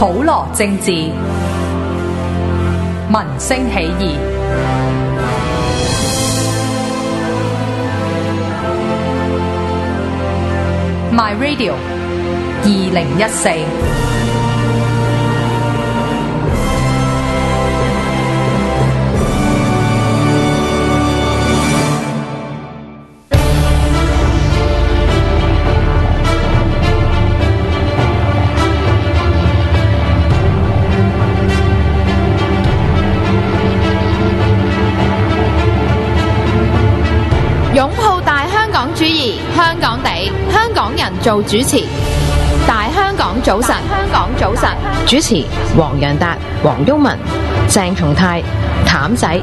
普羅政治，民聲起義。My Radio 2014。 擁抱大香港主義，香港地，香港人做主持。大香港早晨，香港早晨， 主持黃洋達、黃毓民、鄭松泰、譚仔。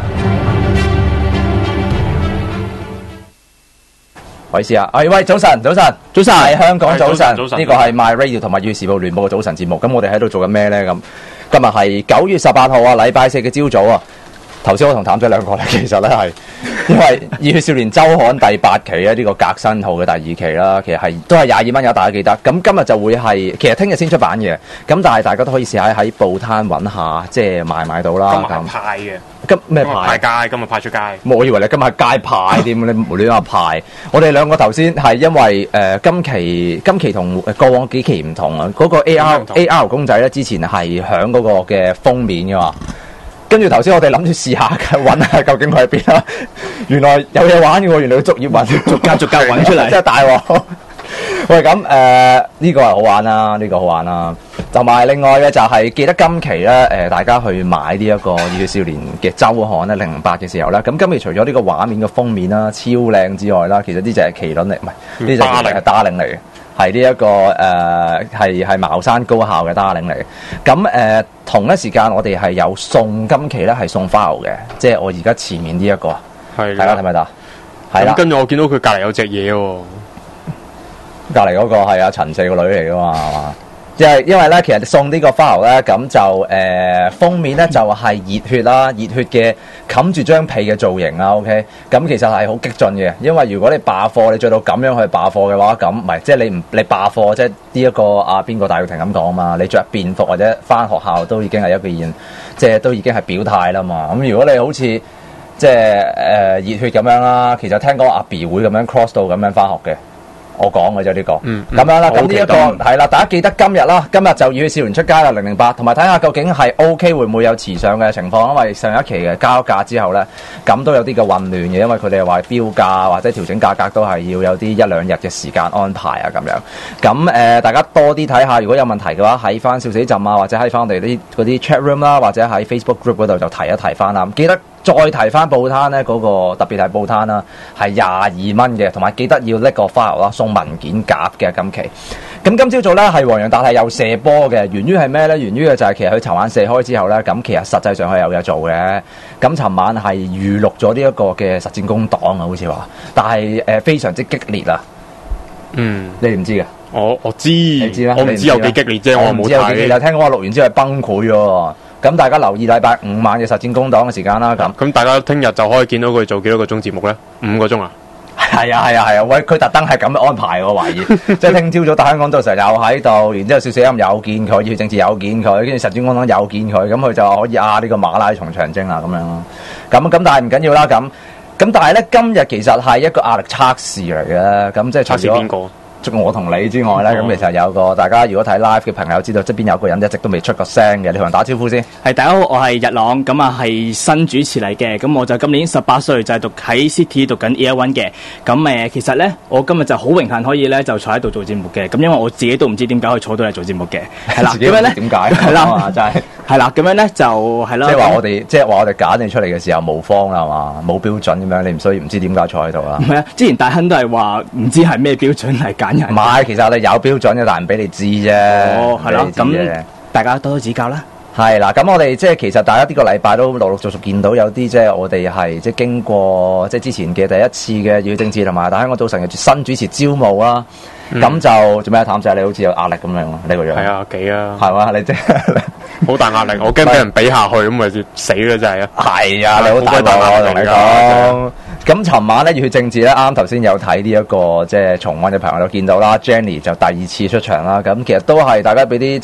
喂，試下，喂，早晨，早晨，早晨，係香港早晨，呢個係 My Radio 同埋《粵語時報聯播》嘅早晨節目。咁我哋喺度做緊咩咧？咁今日係9月18號啊，禮拜四嘅朝早啊。頭先我同譚仔兩個咧，其實咧係因為《熱血少年周刊》第8期咧，呢個革新號嘅第2期啦，其實係都係22蚊，有大家記得。咁今日就會係其實聽日先出版嘅，咁但係大家都可以試下喺報攤揾下，即係買到啦。 今日派嘅， 今咩派？ 派街，今日派出街。 我以為你今日係街派添，你無端端派。我哋兩個頭先係因為今期同過往幾期唔同啊，嗰個 AR 公仔咧，之前係響嗰個嘅封面嘅嘛。跟住頭先我哋諗住試下揾下究竟佢喺邊啦，原來有嘢玩嘅喎，原來要逐頁揾，逐格揾出嚟，真係大喎！喂，咁呢個係好玩啦，呢個好玩啦。同埋另外嘅就係記得今期咧大家去買呢一個《熱血少年》嘅周刊咧008嘅時候咧，咁今期除咗呢個畫面嘅封面啦超靚之外啦，其實呢隻係麒麟嚟，唔係呢隻係打領嚟嘅。係呢一個係茅山高校嘅 Darling 嚟嘅，咁同一時間我哋係有送今期咧係送 file 嘅，即係我而家前面呢一個，係啦，睇唔睇到？係啦， 跟住我見到佢隔離有隻嘢喎， 隔離嗰個係阿陳四個女嚟㗎嘛，係嘛？即係因為咧，其實送呢個 file 咧，咁就封面咧就係熱血啦，熱血嘅冚住張被嘅造型啦 ，OK， 咁其實係好激進嘅，因為如果你罷課，你着到咁樣去罷課嘅話，咁唔係即係你罷課，即係呢一個邊個戴耀廷咁講嘛，你着便服或者返學校都已經係一件，即係都已經係表態啦嘛。咁如果你好似即係熱血咁樣啦，其實聽講阿 B 會咁樣 cross 到咁樣返學嘅。我講嘅啫呢個，咁樣啦，咁呢一個係啦，大家記得今日啦，今日就《熱血少年》出街啦008，同埋睇下究竟係 OK 會唔會有遲上嘅情況，因為上一期嘅交價之後咧，咁都有啲嘅混亂嘅，因為佢哋話標價或者調整價格都係要有啲1-2日嘅時間安排啊咁樣。咁大家多啲睇下，如果有問題嘅話，喺翻笑死浸啊，或者喺翻我哋啲嗰啲 chat room 啦，或者喺 Facebook group 嗰度就提一提翻啦。記得再提翻報攤咧，嗰個特別係報攤啦，係22蚊嘅，同埋記得要拎個 file 啦，送文件夾嘅今期。咁今朝早咧係黃洋達係有射波嘅，源於係咩咧？源於嘅就係其實佢尋晚射開之後咧，咁其實實際上佢有嘢做嘅。咁尋晚係預錄咗呢一個嘅實戰工檔啊，好似話，但係非常之激烈啊。你唔知嘅？ 我知，你知啦， 我唔知有幾激烈啫，我冇睇。 有聽講話錄完之後係崩潰喎。咁大家留意禮拜5晚嘅實戰工檔嘅時間啦。 咁大家聽日就可以見到佢做幾多個鐘節目咧？5個鐘啊？ 係啊！喂，佢特登係咁安排我懷疑，即係聽朝早大香港到時候又喺度，然之後笑死音有見佢，熱血政治有見佢，跟住實戰工檔有見佢，咁佢就可以呢個馬拉松長征啦咁樣咯。咁但係唔緊要啦。咁但係咧今日其實係一個壓力測試嚟嘅，咁即係測試邊個？ 除我同你之外咧，咁其實有個大家如果睇 live 嘅朋友知道側邊有個人一直都未出個聲嘅，你同人打招呼先。 係，大家好，我係日朗，咁啊係新主持嚟嘅，咁我就今年18歲，就係讀喺 City 讀緊 Year 1嘅。咁其實咧，我今日就好榮幸可以咧就坐喺度做節目嘅，咁因為我自己都唔知點解可以坐到嚟做節目嘅，係啦。咁樣咧點解？係啦，真係係啦，咁樣咧就係啦。 即係話我哋揀你出嚟嘅時候冇方啦，係嘛？冇標準咁樣，你唔知點解坐喺度啦？ 唔係啊，之前大亨都係話唔知係咩標準嚟揀人。 唔係，其實我哋有標準嘅，但係唔俾你知啫。 哦，係啦，咁大家多多指教啦。 係啦，咁我哋即係其實大家呢個禮拜都陸陸續續見到有啲即係我哋係即係經過即係之前嘅第一次嘅熱血政治同埋大香港早晨嘅新主持招募啦。咁就做咩啊？譚仔，你好似有壓力咁樣喎，呢個樣。係啊，幾啊。 係嘛？你即係好大壓力，我驚俾人比下去，咁咪死啦！真係啊。 係啊，你好大鑊啊！我同你講。咁尋晚咧熱血政治咧，啱頭先有睇呢一個即係重溫嘅朋友都見到啦 ，Jenny 就第2次出場啦。咁其實都係大家俾啲即係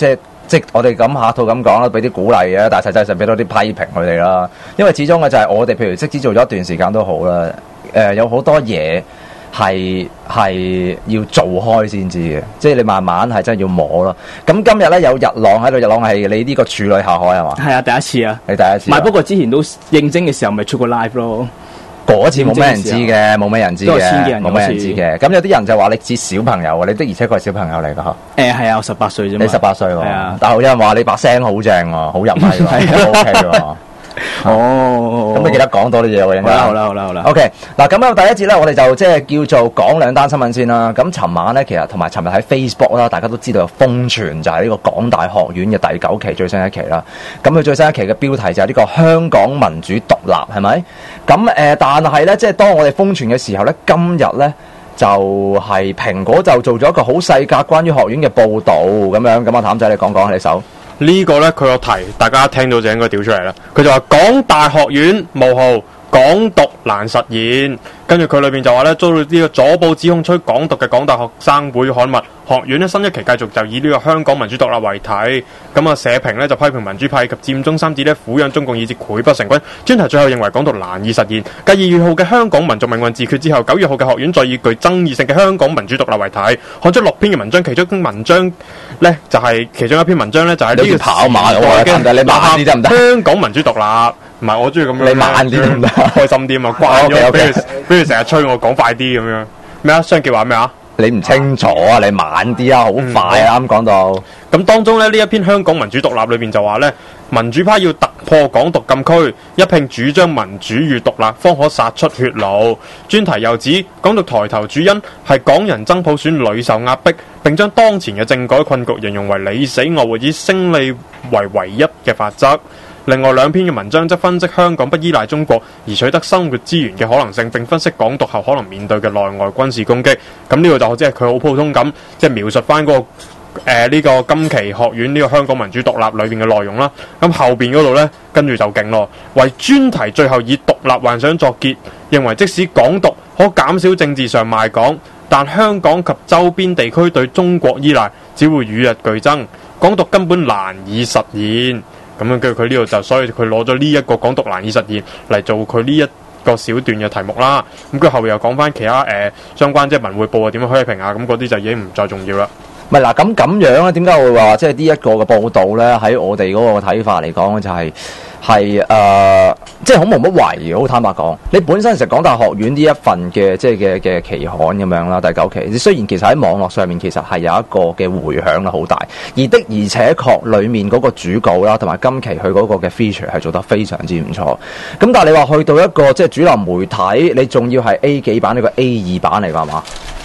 即係我哋咁下套咁講啦，俾啲鼓勵嘅，但係實際上俾多啲批評佢哋啦。因為始終嘅就係我哋，譬如即使做咗一段時間都好啦，有好多嘢係要做開先知嘅，即係你慢慢係真係要摸咯。咁今日咧有日朗喺度，日朗係你呢個處女下海係嘛？ 係啊，第一次啊， 你第一次。 唔係，不過之前都應徵嘅時候咪出過 live 咯。 嗰次冇咩人知嘅，冇咩人知嘅， 都係千幾人冇咩人知嘅。咁有啲人就話你似小朋友啊，你的而且確係小朋友嚟㗎嚇。 係啊，我18歲啫嘛。 你18歲喎， 係啊， 但係有人話你把聲好正喎，好入咪喎，OK 喎。 哦， 咁你記得講多啲嘢喎，應該。 好啦。 OK， 嗱咁第一節咧，我哋就即係叫做講兩單新聞先啦。咁尋晚咧，其實同埋尋日喺 Facebook 啦，大家都知道有瘋傳就係呢個港大學院嘅第9期最新一期啦。咁佢最新一期嘅標題就係呢個香港民主獨立，係咪？咁但係咧，即係當我哋瘋傳嘅時候咧，今日咧就係蘋果就做咗一個好細格關於學院嘅報導咁樣。咁阿譚仔你講講你手。 呢個呢，佢個題大家聽到就應該調出嚟啦。佢就話港大學院冒號港獨難實現，跟住佢裏邊就話呢，遭到呢個左報指控吹港獨嘅港大學生會刊物學院呢，新一期繼續就以呢個香港民主獨立為題。咁啊社評呢，就批評民主派及佔中三子呢，撫養中共意志潰不成軍。專題最後認為港獨難以實現。繼2月號嘅香港民族命運自決之後，9月號嘅學院再以具爭議性嘅香港民主獨立為題，刊出6篇嘅文章，其中文章呢，就係其中一篇文章呢，就係呢個跑馬嘅，你慢啲得唔得？ 香港民主獨立，唔係我中意咁樣。 你慢啲得唔得？ 開心啲嘛，慣咗俾佢成日催我講快啲咁樣。咩啊？商傑話咩啊？ 你唔清楚啊！你慢啲啊，好快啊！啱講到。 咁當中咧呢一篇香港民主獨立裏邊就話呢，民主派要突破港獨禁區，一併主張民主與獨立，方可殺出血路。專題又指港獨抬頭主因係港人爭普選屢受壓迫，並將當前嘅政改困局形容為你死我活，以勝利為唯一嘅法則。另外2篇嘅文章則分析香港不依賴中國而取得生活資源嘅可能性，並分析港獨後可能面對嘅內外軍事攻擊。咁呢個就即係佢好普通咁，即係描述翻嗰個呢個今期學院呢個香港民主獨立裏邊嘅內容啦。咁後邊嗰度呢，跟住就勁咯，為專題最後以獨立幻想作結，認為即使港獨可減少政治上賣港，但香港及周邊地區對中國依賴只會與日俱增，港獨根本難以實現。咁樣跟住佢呢度就，所以佢攞咗呢一個港獨難以實現嚟做佢呢一個小段嘅題目啦。咁佢後邊又講翻其他相關即係文匯報啊點樣批評啊，咁嗰啲就已經唔再重要啦。 唔係嗱，咁樣咧，點解會話即係呢一個嘅報導咧？喺我哋嗰個睇法嚟講，就係即係好冇乜謂嘅。好坦白講，你本身其實港大學院呢一份嘅即係嘅期刊咁樣啦，第9期，雖然其實喺網絡上面其實係有一個嘅迴響啦，好大。而且確裡面嗰個主稿啦，同埋今期佢嗰個嘅 feature 係做得非常之唔錯。咁但係你話去到一個即係主流媒體，你仲要係 A 幾版呢個 A2版嚟㗎嘛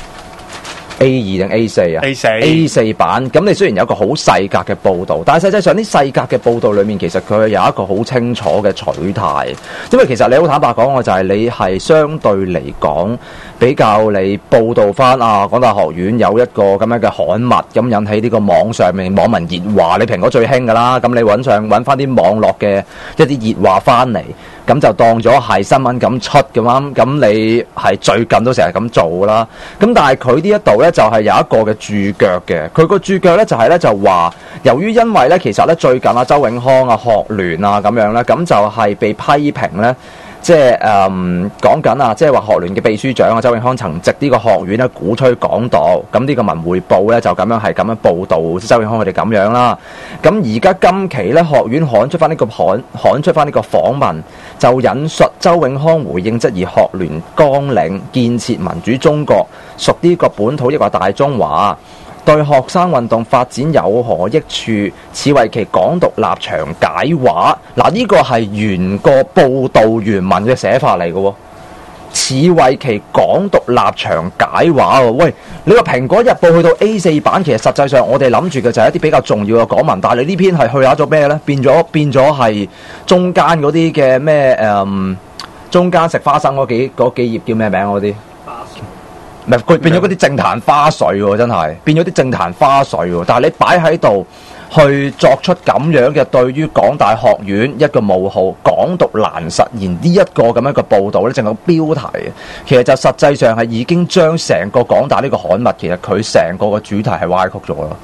？A2定 A4 啊 ？A4 版，咁你雖然有一個好細格嘅報導，但係實際上啲細格嘅報導裏面，其實佢有一個好清楚嘅取態。因為其實你好坦白講，我就係你係相對嚟講比較你報導翻港大學院有一個咁樣嘅刊物，咁引起呢個網上面網民熱話。你蘋果最興㗎啦，咁你揾翻啲網絡嘅一啲熱話翻嚟。咁就當咗係新聞咁出嘅嘛，咁你係最近都成日咁做啦。咁但係佢呢一度呢，就係有一個嘅註腳嘅，佢個註腳呢，就係呢，就話，由於因為呢，其實呢，最近啊周永康啊學聯啊咁樣呢，咁就係被批評呢。即係講緊啊，即係話學聯嘅秘書長啊，周永康曾藉呢個學院咧鼓吹港獨，咁呢個文匯報咧就咁樣係咁樣報導周永康佢哋咁樣啦。咁而家今期咧學院刊出翻呢個訪問，就引述周永康回應質疑學聯綱領建設民主中國屬呢個本土抑或大中華，對學生運動發展有何益處？此為其港獨立場解話。嗱，呢個係原個報導原文嘅寫法嚟嘅喎。此為其港獨立場解話喎。喂，你個蘋果日報去到 A4 版，其實實際上我哋諗住嘅就係一啲比較重要嘅港文，但係你呢篇係去下咗咩呢？變咗係中間嗰啲嘅咩中間食花生嗰幾頁叫咩名嗰啲？唔係佢變咗嗰啲政壇花絮喎，真係變咗啲政壇花絮喎。但係你擺喺度去作出咁樣嘅對於港大學院一個冒號港獨難實現呢一個咁樣嘅報導咧，淨係個標題，其實就實際上係已經將成個港大呢個刊物，其實佢成個嘅主題係歪曲咗咯。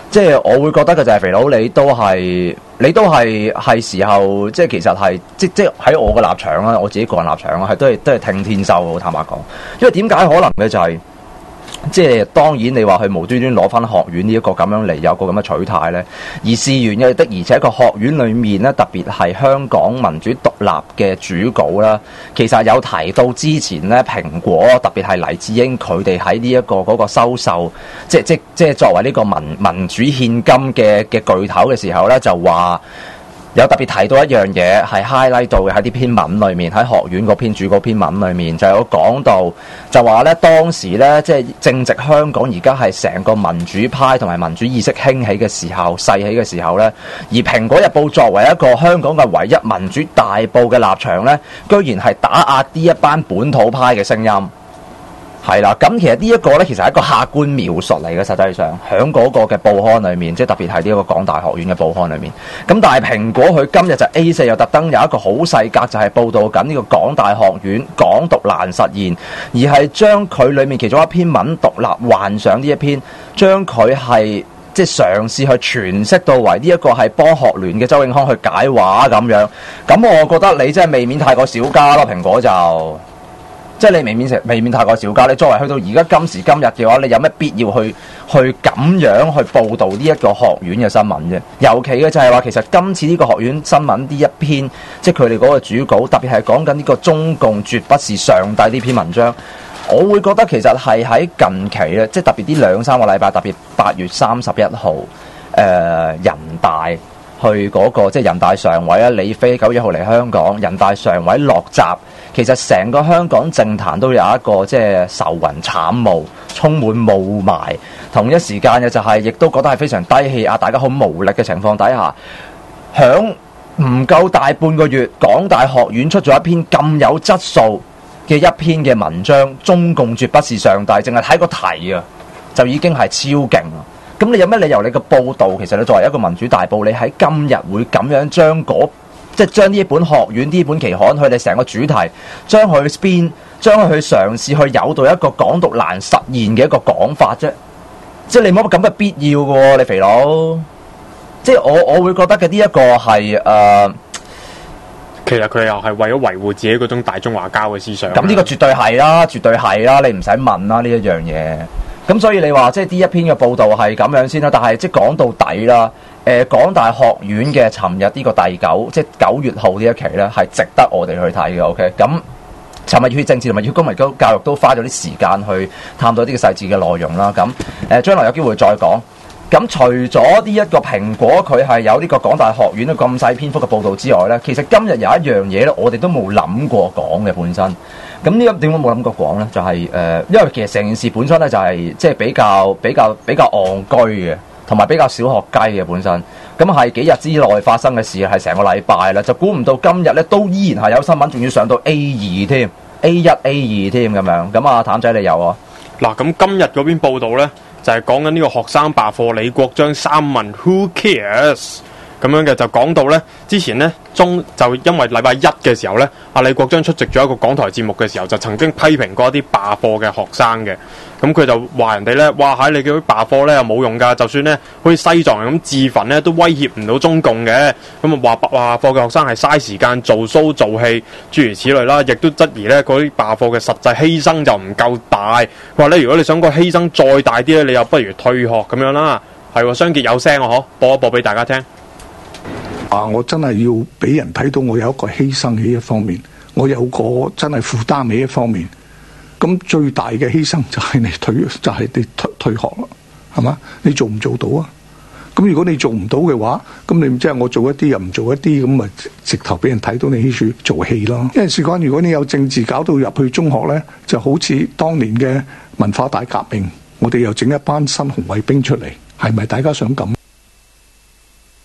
即係我會覺得嘅就係肥佬，你都係時候，即係其實係即喺我嘅立場啦，我自己個人立場啦，係都係聽天收嘅，坦白講。因為點解可能嘅就係、即係當然你話佢無端端攞翻學院呢一個咁樣嚟有個咁嘅取態呢，而事緣嘅的而且個學院裏面呢，特別係香港民主獨立嘅主稿啦，其實有提到之前呢，蘋果特別係黎智英佢哋喺呢一個嗰個收售，即係作為呢個民主獻金嘅巨頭嘅時候呢，就話。有特別提到一樣嘢係 highlight 到嘅喺啲篇文裏面，喺學院嗰篇主嗰篇文裏面就有講到，就話咧當時咧即係正值香港而家係成個民主派同埋民主意識興起嘅時候、勢起嘅時候咧，而《蘋果日報》作為一個香港嘅唯一民主大報嘅立場咧，居然係打壓呢一班本土派嘅聲音。係啦，咁其實呢一個咧，其實係一個客觀描述嚟嘅。實際上，喺嗰個嘅報刊裏面，即係特別係呢一個港大學院嘅報刊裏面。咁但係蘋果佢今日就 A4 又特登有一個好細格，就係報導緊呢個港大學院港獨難實現，而係將佢裏面其中一篇文獨立幻想呢一篇，將佢係即係嘗試去詮釋到為呢一個係幫學聯嘅周永康去解話咁樣。咁我覺得你真係未免太過小家咯，蘋果就。即係你未免太過小家，你作為去到而家今時今日嘅話，你有咩必要去咁樣去報導呢一個學院嘅新聞啫？尤其嘅就係話，其實今次呢個學院新聞呢一篇，即係佢哋嗰個主稿，特別係講緊呢個中共絕不是上帝呢篇文章，我會覺得其實係喺近期咧，即係特別呢2-3個禮拜，特別8月31號，人大去嗰個即係人大常委啊，李飛9月1號嚟香港，人大常委落閘。其實成個香港政壇都有一個即係愁雲慘霧，充滿霧霾。同一時間嘅就係、亦都覺得係非常低氣壓，大家好無力嘅情況底下，響唔夠大半個月，港大學院出咗一篇咁有質素嘅一篇嘅文章，中共絕不是上帝，淨係睇個題啊，就已經係超勁啦。咁你有咩理由你個報導，其實你作為一個民主大報，你喺今日會咁樣即係將呢一本學院呢本期刊，佢哋成個主題，將佢 spin， 將佢去嘗試去誘導一個港獨難實現嘅一個講法啫。即係你冇乜咁嘅必要嘅喎，你肥佬。即係我會覺得嘅呢一個係其實佢又係為咗維護自己嗰種大中華膠嘅思想。 咁呢個絕對係啦，絕對係啦，你唔使問啦呢一樣嘢。咁所以你話即係呢一篇嘅報導係咁樣先啦，但係即係講到底啦。港大學院嘅尋日呢個第9，即係9月號呢一期呢，係值得我哋去睇嘅。OK，咁尋日熱血政治同埋熱血公民教育都花咗啲時間去探討啲嘅細節嘅內容啦。咁將來有機會再講。咁除咗呢一個蘋果佢係有呢個港大學院嘅咁細篇幅嘅報導之外呢，其實今日有一樣嘢呢，我哋都冇諗過講嘅本身。咁呢一點我冇諗過講呢，就係因為其實成件事本身呢，就係即係比較戇居嘅。同埋比較小學雞嘅本身，咁係幾日之內發生嘅事，係成個禮拜啦，就估唔到今日咧都依然係有新聞，仲要上到 A2 添 ，A1、A2 添咁樣。咁啊，譚仔你有啊？嗱， 咁今日嗰邊報導咧，就係講緊呢個學生罷課，李國章3問 Who cares？咁樣嘅就講到呢，之前呢，就因為禮拜1嘅時候呢，阿李國章出席咗一個港台節目嘅時候，就曾經批評過一啲罷課嘅學生嘅。咁佢就話人哋呢，哇喺你叫佢罷課呢又冇用㗎，就算呢好似西藏人咁自焚呢，都威脅唔到中共嘅。咁啊話罷課嘅學生係嘥時間做 show 做戲，諸如此類啦，亦都質疑呢嗰啲罷課嘅實際犧牲就唔夠大。話呢，如果你想個犧牲再大啲呢，你又不如退學咁樣啦。係喎，雙傑有聲啊，播一播俾大家聽。 我真係要俾人睇到我有一個犧牲喺一方面，我有個真係負擔喺一方面。咁最大嘅犧牲就係你退學啦，係嘛？你做唔做到啊？咁如果你做唔到嘅話，咁你即係我做一啲又唔做一啲，咁咪直頭俾人睇到你喺處做戲咯。因為事關如果你有政治搞到入去中學呢，就好似當年嘅文化大革命，我哋又整一班新紅衛兵出嚟，係咪大家想咁？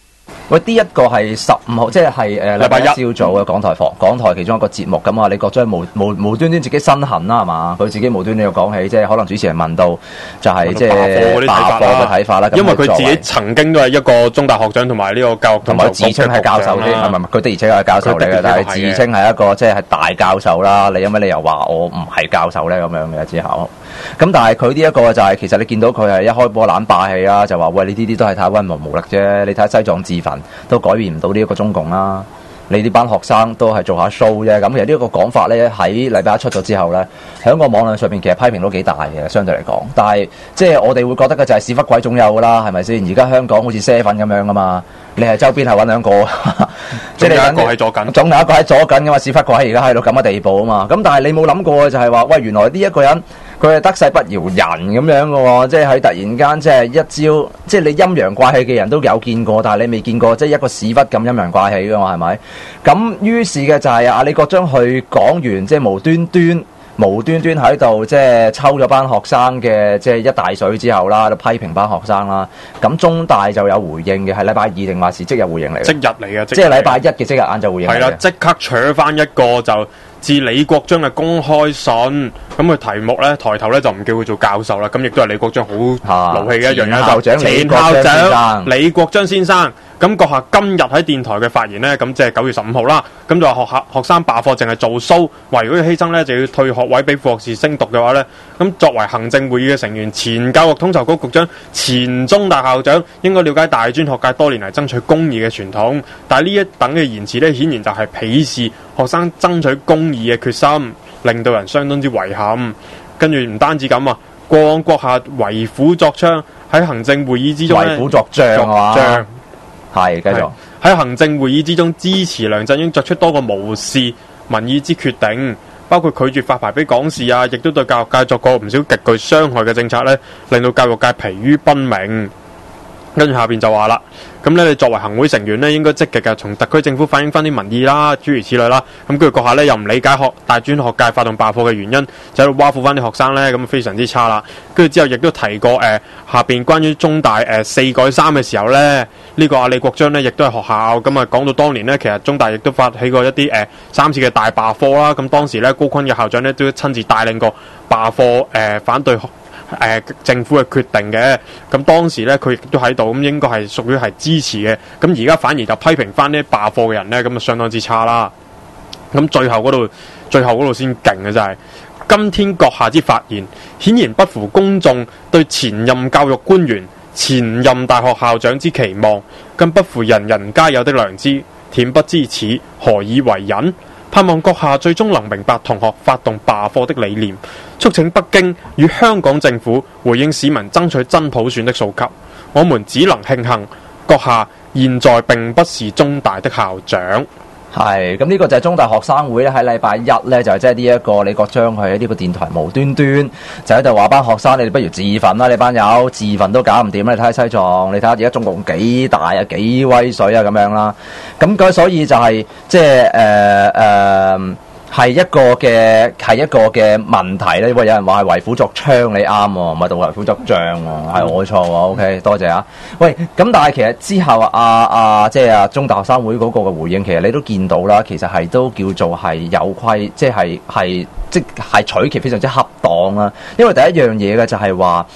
喂，呢一個係15號，即係禮拜一朝早嘅港台其中一個節目咁啊，李國章無端端自己身痕啦，係嘛？佢自己無端端又講起，即係可能主持人問到就係即係罷課嘅睇法啦。 因為佢自己曾經都係一個中大學長同埋呢個教育同埋自稱係教授啲，唔係佢的而且確係教授嚟嘅，但係自稱係一個即係大教授啦。你有咩理由話我唔係教授咧？咁樣嘅之後，咁但係佢呢一個就係其實你見到佢係一開波懶霸氣啦，就話喂，你呢啲都係太溫文無力啫，你睇西藏自焚都改變唔到呢一個中共啦，你呢班學生都係做下 show 啫。咁其實呢一個講法咧，喺禮拜一出咗之後咧，喺個網絡上邊其實批評都幾大嘅，相對嚟講。但係即係我哋會覺得嘅就係屎忽鬼總有㗎啦，係咪先？而家香港好似7咁樣㗎嘛，你係周邊係揾兩個，即係你一個喺左緊， 總有一個喺左緊㗎嘛，屎忽鬼而家喺到咁嘅地步啊嘛。咁但係你冇諗過嘅就係話，喂，原來呢一個人。佢係得勢不饒人咁樣嘅喎，即係喺突然間即係一朝，即係你陰陽怪氣嘅人都有見過，但係你未見過即係一個屎忽咁陰陽怪氣嘅嘛，係咪？咁於是嘅就係阿李國章去講完，即係無端端喺度即係抽咗班學生嘅即係一大水之後啦，就批評班學生啦。咁中大就有回應嘅，係禮拜二定還是即日回應嚟嘅？ 即日嚟嘅， 即係禮拜一嘅即日晏晝回應嚟嘅。 係啦，即刻扯翻一個就。致李國章嘅公開信，咁佢題目咧抬頭咧就唔叫佢做教授啦，咁亦都係李國章好勞氣嘅一樣嘢，就前校長李國章先生。咁閣下今日喺電台嘅發言呢，咁即係9月15號啦。咁就話學生罷課淨係做 show， 話如果要犧牲呢，就要退學位俾副學士升讀嘅話呢，咁作為行政會議嘅成員，前教育統籌局局長，前中大校長，應該了解大專學界多年嚟爭取公義嘅傳統。但係呢一等嘅言辭呢，顯然就係鄙視學生爭取公義嘅決心，令到人相當之遺憾。跟住唔單止咁啊，過往閣下為虎作倀，喺行政會議之中為虎作倀啊嘛。係，繼續喺行政會議之中支持梁振英作出多個無視民意之決定，包括拒絕發牌俾港視啊，亦都對教育界作過唔少極具傷害嘅政策呢，令到教育界疲於奔命。跟住下邊就話啦，咁咧你作為行會成員呢，應該積極嘅從特區政府反映翻啲民意啦，諸如此類啦。咁跟住閣下呢，又唔理解大專學界發動罷課嘅原因，就喺度挖苦翻啲學生呢，咁非常之差啦。跟住之後亦都提過下邊關於中大4改3嘅時候呢，呢個阿李國章呢，亦都係學校咁啊講到當年呢，其實中大亦都發起過一啲3次嘅大罷課啦。咁當時呢，高錕嘅校長呢，都親自帶領過罷課反對政府嘅決定嘅，咁當時咧佢亦都喺度，咁應該係屬於係支持嘅。咁而家反而就批評翻呢罷課嘅人咧，咁就相當之差啦。咁最後嗰度先勁嘅就係，今天閣下之發言，顯然不符公眾對前任教育官員、前任大學校長之期望，更不符人人皆有的良知。恬不知恥，何以為人？盼望閣下最終能明白同學發動罷課的理念，促請北京與香港政府回應市民爭取真普選的訴求。我們只能慶幸閣下現在並不是中大的校長。 係，咁呢個就係中大學生會咧，喺禮拜一咧就即係呢一個李國章佢喺呢個電台無端端就喺度話班學生，你哋不如自焚啦！你班友自焚都搞唔掂啦！你睇下西藏，你睇下而家中共幾大啊，幾威水啊咁樣啦。咁所以就係即係係一個嘅問題咧。喂，有人話係為虎作倀，你啱喎，唔係到為虎作倀喎，係我錯喎。OK， 多謝啊。喂，咁但係其實之後即係中大學生會嗰個嘅回應，其實你都見到啦，其實係都叫做係有規，即係取其非常之恰當啦。因為第一樣嘢嘅就係話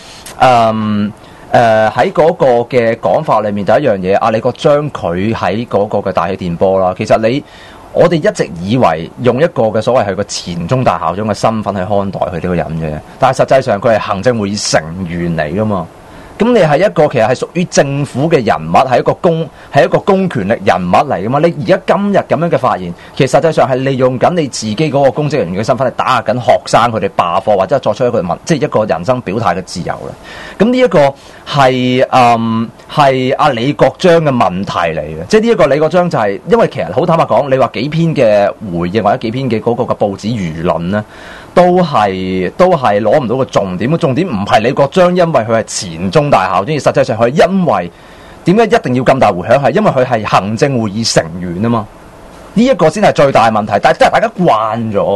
喺嗰個嘅講法裏面，第一樣嘢阿李國章佢喺嗰個嘅大氣電波啦，其實我哋一直以為用一個嘅所謂係個前中大校長嘅身份去看待佢呢個人嘅，但係實際上佢係行政會議成員嚟噶嘛。咁你係一個其實係屬於政府嘅人物，係一個公權力人物嚟噶嘛？你而家今日咁樣嘅發言，其實實際上係利用緊你自己嗰個公職人員嘅身份嚟打壓緊學生佢哋罷課或者係作出一個人生表態嘅自由啦。咁呢一個係阿李國章嘅問題嚟嘅，即係呢一個李國章就係因為其實好坦白講，你話幾篇嘅回應或者幾篇嘅嗰個嘅報紙輿論咧，都係攞唔到個重點。個重點唔係李國章，因為佢係前中大校長，而實際上佢係因為點解一定要咁大迴響？係因為佢係行政會議成員啊嘛。呢一個先係最大問題。但係真係大家慣咗，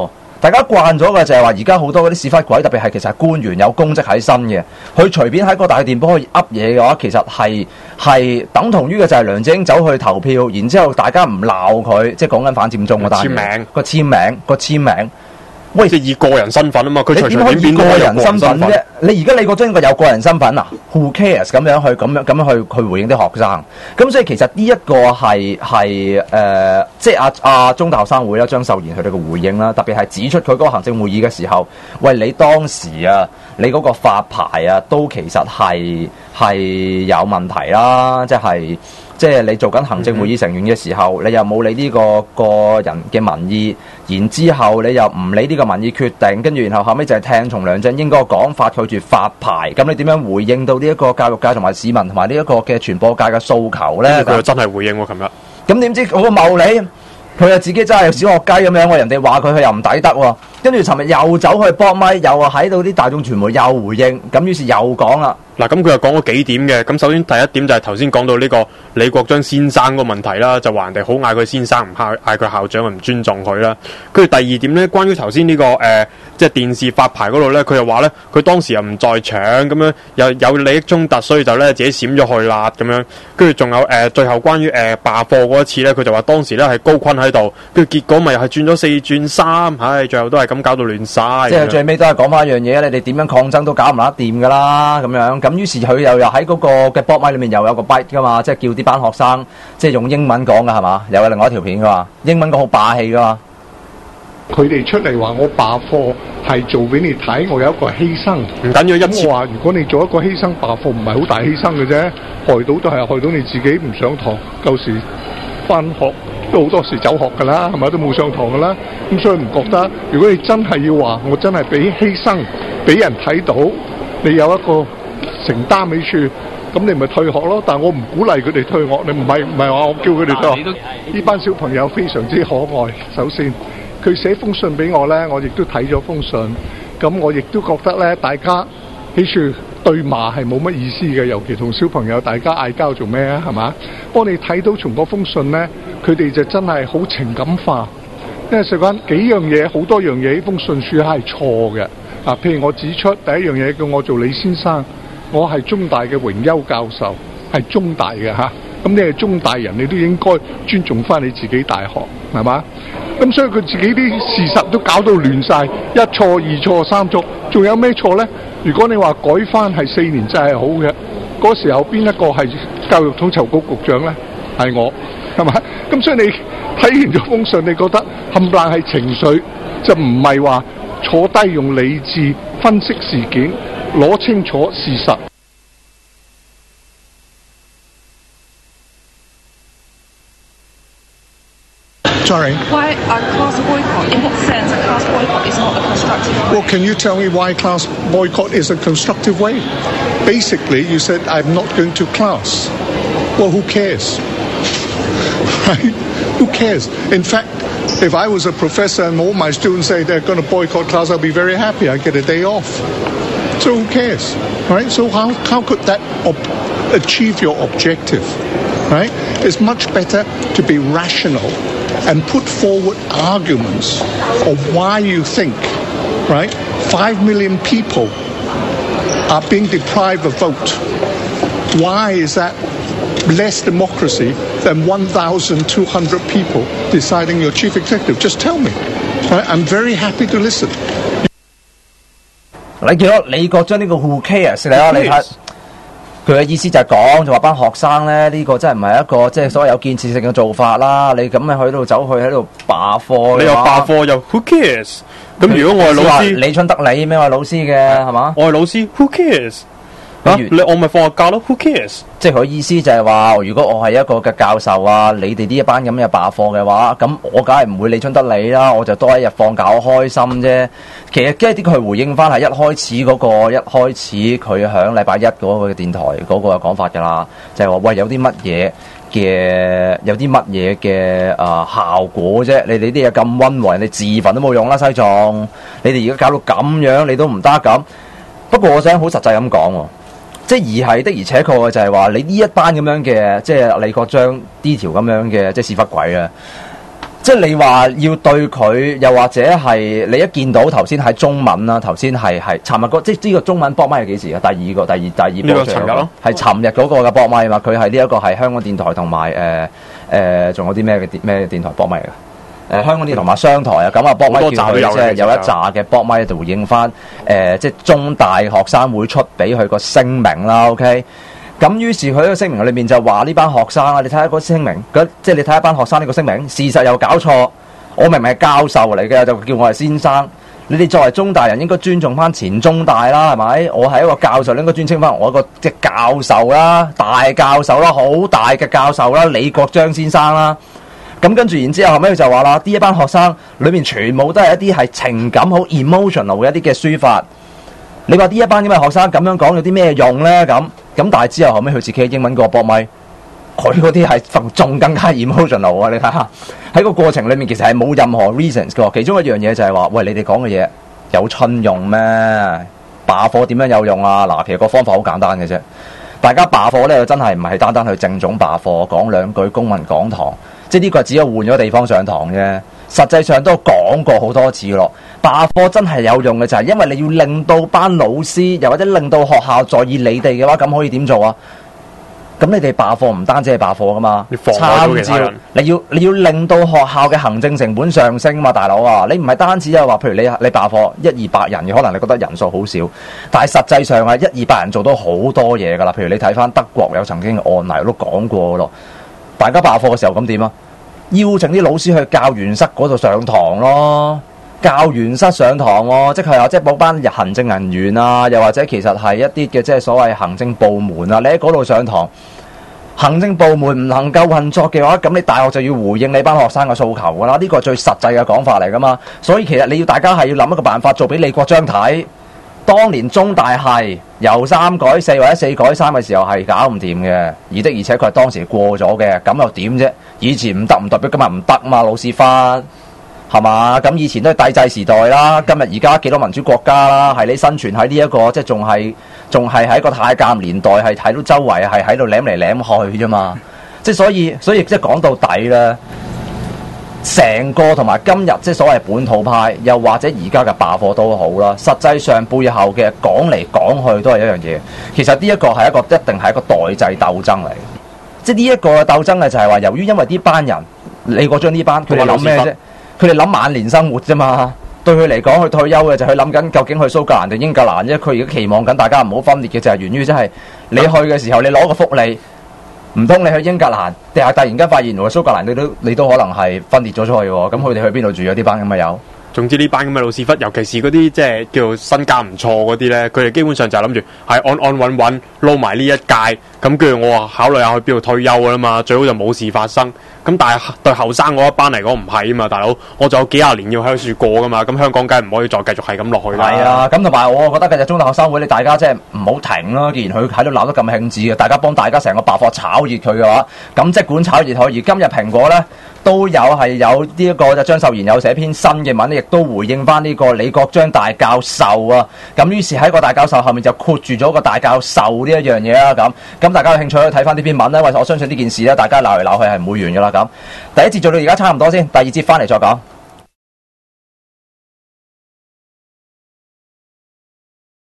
大家慣咗嘅就係話，而家好多嗰啲屎忽鬼，特別係其實係官員有公職喺身嘅，佢隨便喺個大電波可以噏嘢嘅話，其實係等同於嘅就係梁振英走去投票，然之後大家唔鬧佢，即係講緊反佔中嗰單嘢，個簽名。喂， 即係以個人身份啊嘛，佢隨隨便便個人身份啫。你而家李國章應該有個人身份啊 ？Who cares 咁樣去回應啲學生？咁所以其實呢一個係即係阿中大學生會啦，張秀賢佢哋嘅回應啦，特別係指出佢嗰個行政會議嘅時候，喂，你當時啊，你嗰個發牌啊，都其實係有問題啦，即係你做緊行政會議成員嘅時候，你又冇理呢個人嘅民意，然之後你又唔理呢個民意決定，跟住然後後尾就係聽從梁振英嗰個講法拒絕發牌，咁你點樣回應到呢一個教育界同埋市民同埋呢一個嘅傳播界嘅訴求呢？ 佢真係回應喎，琴日。 咁點知嗰個茂利，佢又自己真係小學雞咁樣喎，人哋話佢又唔抵得喎，跟住尋日又走去搏咪，又喺到啲大眾傳媒又回應，咁於是又講啦。 嗱，咁佢又講咗幾點嘅。咁首先第一點就係頭先講到呢個李國章先生個問題啦，就話人哋好嗌佢先生，唔嗌佢校長，唔尊重佢啦。跟住第二點咧，關於頭先呢個即係電視發牌嗰度咧，佢又話咧，佢當時又唔在場，咁樣又有利益衝突，所以就咧自己閃咗去啦咁樣。跟住仲有最後關於罷課嗰一次咧，佢就話當時咧係高錕喺度，跟住結果咪係轉咗4轉3，唉，最後都係咁搞到亂晒。 即係最尾都係講翻一樣嘢，你哋點樣抗爭都搞唔得掂噶啦咁樣。咁於是佢又喺嗰個嘅博米裏面又有個 bite 噶嘛，即係叫啲班學生即係用英文講噶係嘛，又有另外一條片噶嘛，英文講好霸氣噶嘛。 佢哋出嚟話我罷課係做俾你睇，我有一個犧牲。 唔緊要一次。 我話如果你做一個犧牲罷課，唔係好大犧牲嘅啫，害到都係害到你自己唔上堂，舊時翻學都好多時走學㗎啦，係咪都冇上堂㗎啦？咁所以唔覺得，如果你真係要話，我真係俾犧牲俾人睇到，你有一個承擔喺處，咁你咪退學咯。但係我唔鼓勵佢哋退學，你唔係話我叫佢哋退學。呢班小朋友非常之可愛。首先，佢寫封信俾我呢，我亦都睇咗封信。咁我亦都覺得呢，大家喺處對罵係冇乜意思嘅，尤其同小朋友大家嗌交做咩啊？係嘛？幫你睇到從嗰封信呢，佢哋就真係好情感化。因為事關幾樣嘢，好多樣嘢，呢封信書係錯嘅。啊，譬如我指出第一樣嘢叫我做李先生，我係中大嘅榮休教授，係中大嘅嚇。咁你係中大人，你都應該尊重翻你自己大學，係嘛？咁所以佢自己啲事實都搞到亂晒，一錯二錯三錯，仲有咩錯呢？如果你話改翻係4年制係好嘅，嗰時候邊一個係教育統籌局局長呢？係我，係嘛？咁所以你睇完咗封信，你覺得冚唪唥係情緒，就唔係話坐低用理智分析事件，攞清楚事實。 Sorry. Why a class boycott? In what sense a class boycott is not a constructive way? Well, can you tell me why class boycott is a constructive way? Basically, you said, I'm not going to class. Well, who cares? Right? Who cares? In fact, if I was a professor and all my students say they're going to boycott class, I'll be very happy. I get a day off. So who cares? Right? So how could that achieve your objective? Right? It's much better to be rational and put forward arguments of why you think, right, 5 million people are being deprived of vote. Why is that less democracy than 1,200 people deciding your chief executive? Just tell me. Right? I'm very happy to listen. 你見到李國章呢個 Who cares 你睇佢嘅意思就係講，就話班學生咧呢個真係唔係一個即係所謂有建設性嘅做法啦。你咁樣喺度走去喺度罷課， 你又罷課又 Who cares？ 咁如果我係老師， 李春德理咩？我係老師嘅係嘛？ 我係老師 Who cares？我咪放下假咯 ，Who cares？ 即係佢意思就係話，如果我係一個嘅教授啊，你哋呢一班咁嘅罷課嘅話，咁我梗係唔會理春得你啦，我就多一日放假，我開心啫。其實即係啲佢回應翻係一開始佢響禮拜一嗰個電台嗰個講法㗎啦，就係話喂有啲乜嘢嘅效果啫？你哋啲嘢咁溫和，人哋自焚都冇用啦，西藏，你哋而家搞到咁樣，你都唔得咁。不過我想好實際咁講喎。即係而係的而且確嘅就係話你呢一班咁樣嘅即係李國章呢條咁樣嘅即係屎忽鬼啊！ 即係你話要對佢，又或者係你一見到頭先喺中文啦，頭先係尋日即係呢個中文博咪係幾時啊？第二波尋日咯， 係尋日嗰個嘅博咪嘛，佢係呢一個係香港電台同埋仲有啲咩電台博咪嘅？香港電台同埋商台啊，咁啊博咪叫佢即係有一紮嘅博咪就回應翻即係中大學生會出俾佢個聲明啦 ，OK。咁於是佢喺個聲明裏面就話呢班學生啊，你睇下個聲明，即係你睇下班學生呢個聲明，事實又搞錯。我明明係教授嚟嘅，就叫我係先生。你哋作為中大人應該尊重翻前中大啦，係咪？我係一個教授，你應該尊稱翻我一個即係教授啦，大教授啦，好大嘅教授啦，李國章先生啦。咁跟住然之後尾佢就話啦，呢一班學生裏面全部都係一啲係情感好 emotional 嘅一啲嘅書法。你話呢一班咁嘅學生咁樣講有啲咩用呢？咁但係之後尾佢自己英文個博咪，佢嗰啲係仲更加 emotional 啊！你睇下喺個過程裏面其實係冇任何 reasons 嘅。其中一樣嘢就係話，喂，你哋講嘅嘢有春用咩？罷課點樣有用啊？嗱，其實個方法好簡單嘅啫。大家罷課咧，真係唔係單單去正總罷課，講兩句公民講堂，即係呢個只有換咗地方上堂啫。實際上都講過好多次咯。罷課真係有用嘅，就係因為你要令到班老師，又或者令到學校在意你哋嘅話，咁可以點做啊？咁你哋罷課唔單止係罷課噶嘛，參照你要令到學校嘅行政成本上升嘛，大佬啊！你唔係單止係話，譬如你罷課100-200人嘅，可能你覺得人數好少，但係實際上啊100-200人做到好多嘢噶啦。譬如你睇翻德國有曾經嘅案例，我都講過咯。大家罷課嘅時候咁點啊？邀請啲老師去教員室嗰度上堂咯。教員室上堂喎，即係話即係嗰班行政人員啊，又或者其實係一啲嘅即係所謂行政部門啊，你喺嗰度上堂，行政部門唔能夠運作嘅話，咁你大學就要回應你班學生嘅訴求噶啦，呢個係最實際嘅講法嚟噶嘛。所以其實你要大家係要諗一個辦法做俾李國章睇。當年中大係由3改4或者4改3嘅時候係搞唔掂嘅，而且佢係當時過咗嘅，咁又點啫？以前唔得唔代表今日唔得嘛，老屎忽。係嘛？咁以前都係帝制時代啦，今日而家幾多民主國家啦？係你生存喺呢一個即係仲係喺個太監年代，係睇到周圍係喺度舐嚟舐去啫嘛。即係所以即係講到底咧，成個同埋今日即係所謂本土派，又或者而家嘅罷課都好啦。實際上背後嘅講嚟講去都係一樣嘢。其實呢一個係一定係一個代際鬥爭嚟。即係呢一個鬥爭嘅就係話，由於因為呢班人，李國章呢班佢哋諗咩啫？佢哋諗晚年生活啫嘛，對佢嚟講，佢退休嘅就係諗緊究竟去蘇格蘭定英格蘭啫。佢而家期望緊大家唔好分裂嘅就係源於即係你去嘅時候，你攞個福利，唔通你去英格蘭，定係突然間發現原來蘇格蘭你都可能係分裂咗出去喎？咁佢哋去邊度住啊？啲班咁嘅友。 總之呢班咁嘅老屎忽，尤其是嗰啲即係叫做身家唔錯嗰啲咧，佢哋基本上就係諗住係安安穩穩撈埋呢一屆，咁跟住我話考慮下去邊度退休噶啦嘛，最好就冇事發生。咁但係對後生嗰一班嚟講唔係啊嘛，大佬，我仲有幾廿年要喺度過噶嘛，咁香港梗係唔可以再繼續係咁落去啦。 係啊，咁同埋我覺得嘅就中大學生會，你大家即係唔好停啦。既然佢喺度鬧得咁興致嘅，大家幫大家成個罷課炒熱佢嘅話，咁即管炒熱佢。而今日蘋果咧都有呢一個就張秀賢有寫篇新嘅文，亦都回應翻呢個李國章大教授啊。咁於是喺個大教授後面就括住咗個大教授呢一樣嘢啦。咁大家有興趣可以睇翻呢篇文咧，因為我相信呢件事咧，大家鬧嚟鬧去係唔會完噶啦。咁第一節做到而家差唔多先，第二節翻嚟再講。